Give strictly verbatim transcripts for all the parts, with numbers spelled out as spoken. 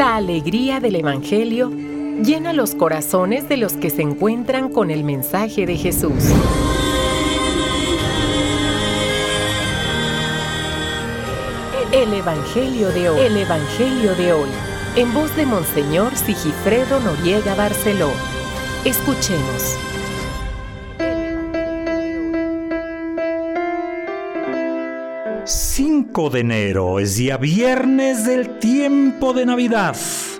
La alegría del Evangelio llena los corazones de los que se encuentran con el mensaje de Jesús. El Evangelio de hoy. El Evangelio de hoy. En voz de Monseñor Sigifredo Noriega Barceló. Escuchemos. cinco de enero es día viernes del tiempo de Navidad.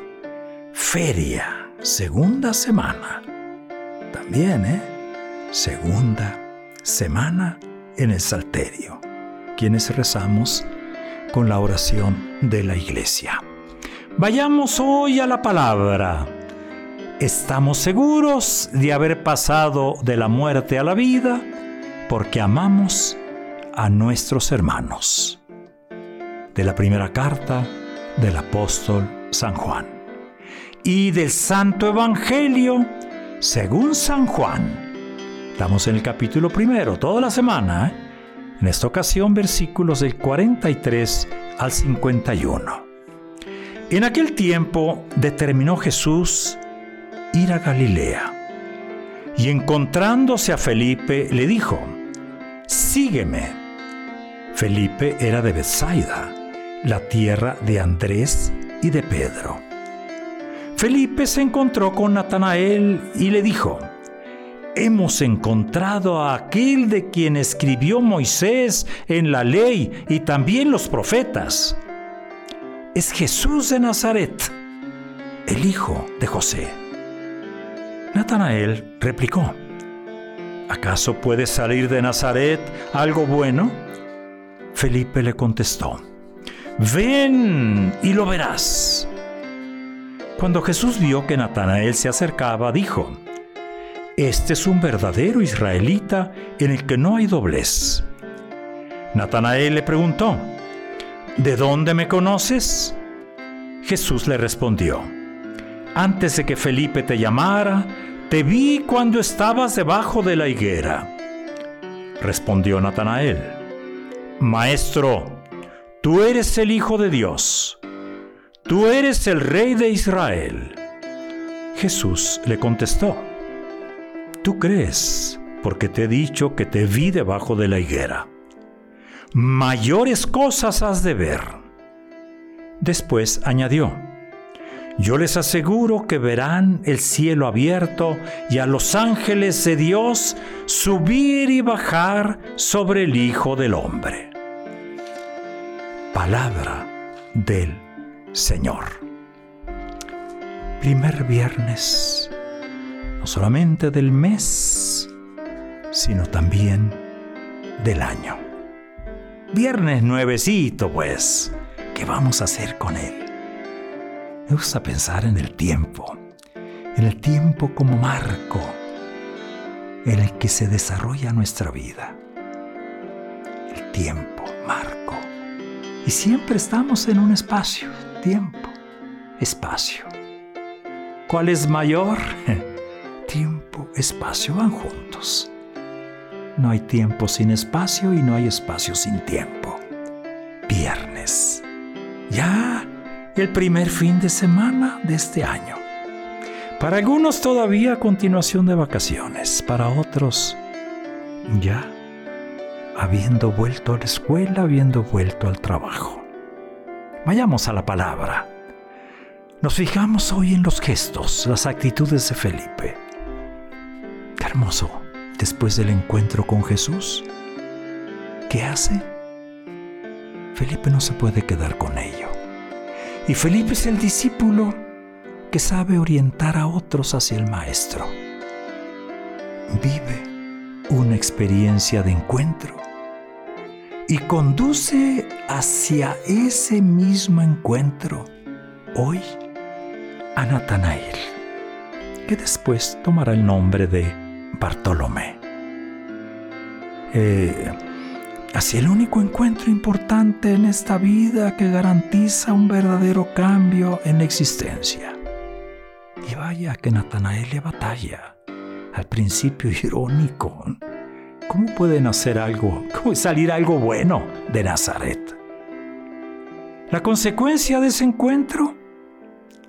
Feria, segunda semana. También, ¿eh? Segunda semana en el Salterio. Quienes rezamos con la oración de la Iglesia. Vayamos hoy a la palabra. Estamos seguros de haber pasado de la muerte a la vida porque amamos a nuestros hermanos. De la primera carta del apóstol San Juan. Y del Santo Evangelio según San Juan. Estamos en el capítulo primero, toda la semana, ¿eh? En esta ocasión, versículos del cuarenta y tres al cincuenta y uno. En aquel tiempo determinó Jesús ir a Galilea. Y encontrándose a Felipe, le dijo: «Sígueme». Felipe era de Betsaida, la tierra de Andrés y de Pedro. Felipe se encontró con Natanael y le dijo: «Hemos encontrado a aquel de quien escribió Moisés en la ley y también los profetas. Es Jesús de Nazaret, el hijo de José». Natanael replicó: «¿Acaso puede salir de Nazaret algo bueno?». Felipe le contestó: «Ven y lo verás». Cuando Jesús vio que Natanael se acercaba, dijo: «Este es un verdadero israelita en el que no hay doblez». Natanael le preguntó: «¿De dónde me conoces?». Jesús le respondió: «Antes de que Felipe te llamara, te vi cuando estabas debajo de la higuera». Respondió Natanael: «Maestro, tú eres el Hijo de Dios. Tú eres el Rey de Israel». Jesús le contestó: «Tú crees, porque te he dicho que te vi debajo de la higuera. Mayores cosas has de ver». Después añadió: «Yo les aseguro que verán el cielo abierto y a los ángeles de Dios subir y bajar sobre el Hijo del Hombre». Palabra del Señor. Primer viernes, no solamente del mes, sino también del año. Viernes nuevecito, pues. ¿Qué vamos a hacer con él? Me gusta pensar en el tiempo, en el tiempo como marco en el que se desarrolla nuestra vida. El tiempo, marco. Y siempre estamos en un espacio, tiempo, espacio. ¿Cuál es mayor? Tiempo, espacio, van juntos. No hay tiempo sin espacio y no hay espacio sin tiempo. Viernes. Ya el primer fin de semana de este año. Para algunos todavía continuación de vacaciones, para otros ya habiendo vuelto a la escuela, habiendo vuelto al trabajo. Vayamos a la palabra. Nos fijamos hoy en los gestos, las actitudes de Felipe. Qué hermoso, después del encuentro con Jesús. ¿Qué hace? Felipe no se puede quedar con ello. Y Felipe es el discípulo que sabe orientar a otros hacia el Maestro. Vive una experiencia de encuentro y conduce hacia ese mismo encuentro hoy a Natanael, que después tomará el nombre de Bartolomé. Eh, hacia el único encuentro importante en esta vida que garantiza un verdadero cambio en la existencia. Y vaya que Natanael le batalla. Al principio irónico. ¿Cómo puede nacer algo, cómo salir algo bueno de Nazaret? La consecuencia de ese encuentro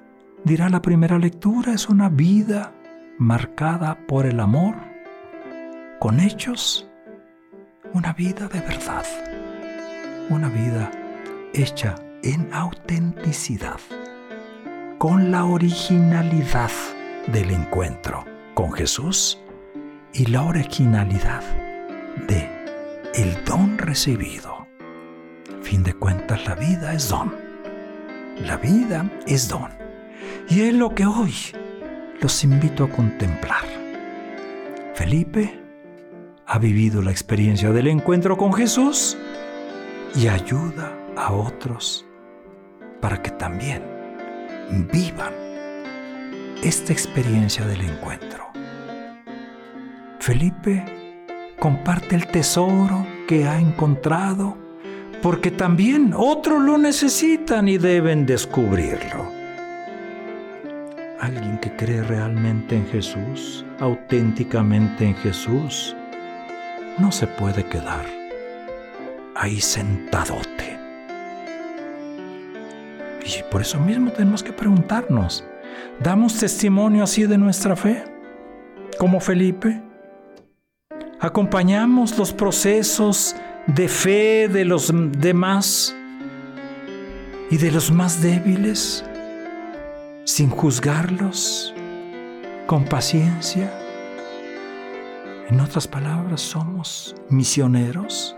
dirá la primera lectura, es una vida marcada por el amor, con hechos, una vida de verdad, una vida hecha en autenticidad, con la originalidad del encuentro con Jesús y la originalidad de el don recibido. A fin de cuentas, la vida es don. La vida es don. Y es lo que hoy los invito a contemplar. Felipe ha vivido la experiencia del encuentro con Jesús y ayuda a otros para que también vivan esta experiencia del encuentro. Felipe comparte el tesoro que ha encontrado porque también otros lo necesitan y deben descubrirlo. Alguien que cree realmente en Jesús, auténticamente en Jesús, no se puede quedar ahí sentadote. Y por eso mismo tenemos que preguntarnos, ¿damos testimonio así de nuestra fe, como Felipe? ¿Acompañamos los procesos de fe de los demás y de los más débiles, sin juzgarlos, con paciencia? En otras palabras, somos misioneros.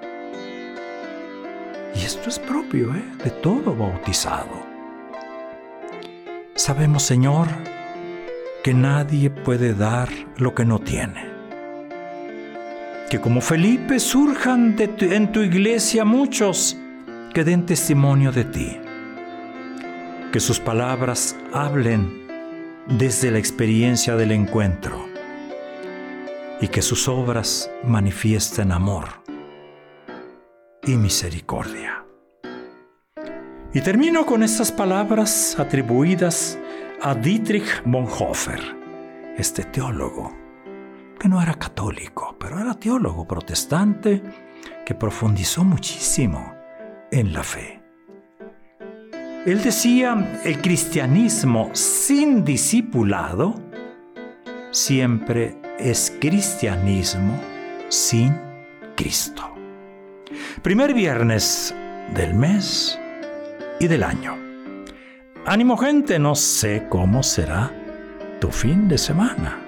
Y esto es propio, ¿eh? de todo bautizado. Sabemos, Señor, que nadie puede dar lo que no tiene. Que como Felipe surjan de tu, en tu iglesia muchos que den testimonio de ti. Que sus palabras hablen desde la experiencia del encuentro. Y que sus obras manifiesten amor y misericordia. Y termino con estas palabras atribuidas a Dietrich Bonhoeffer, este teólogo que no era católico, pero era teólogo protestante que profundizó muchísimo en la fe. Él decía, el cristianismo sin discipulado siempre es cristianismo sin Cristo. Primer viernes del mes y del año. Ánimo, gente, no sé cómo será tu fin de semana.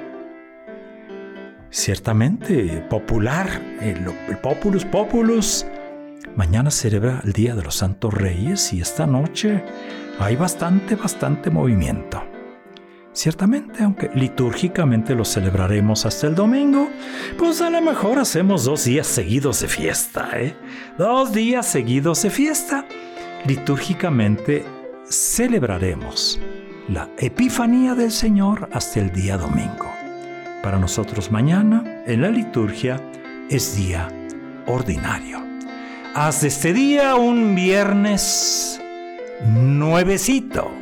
Ciertamente popular, el, el Populus Populus, mañana celebra el Día de los Santos Reyes y esta noche hay bastante, bastante movimiento. Ciertamente, aunque litúrgicamente lo celebraremos hasta el domingo, pues a lo mejor hacemos dos días seguidos de fiesta, ¿eh? Dos días seguidos de fiesta. Litúrgicamente celebraremos la Epifanía del Señor hasta el día domingo. Para nosotros mañana, en la liturgia, es día ordinario. Haz de este día un viernes nuevecito.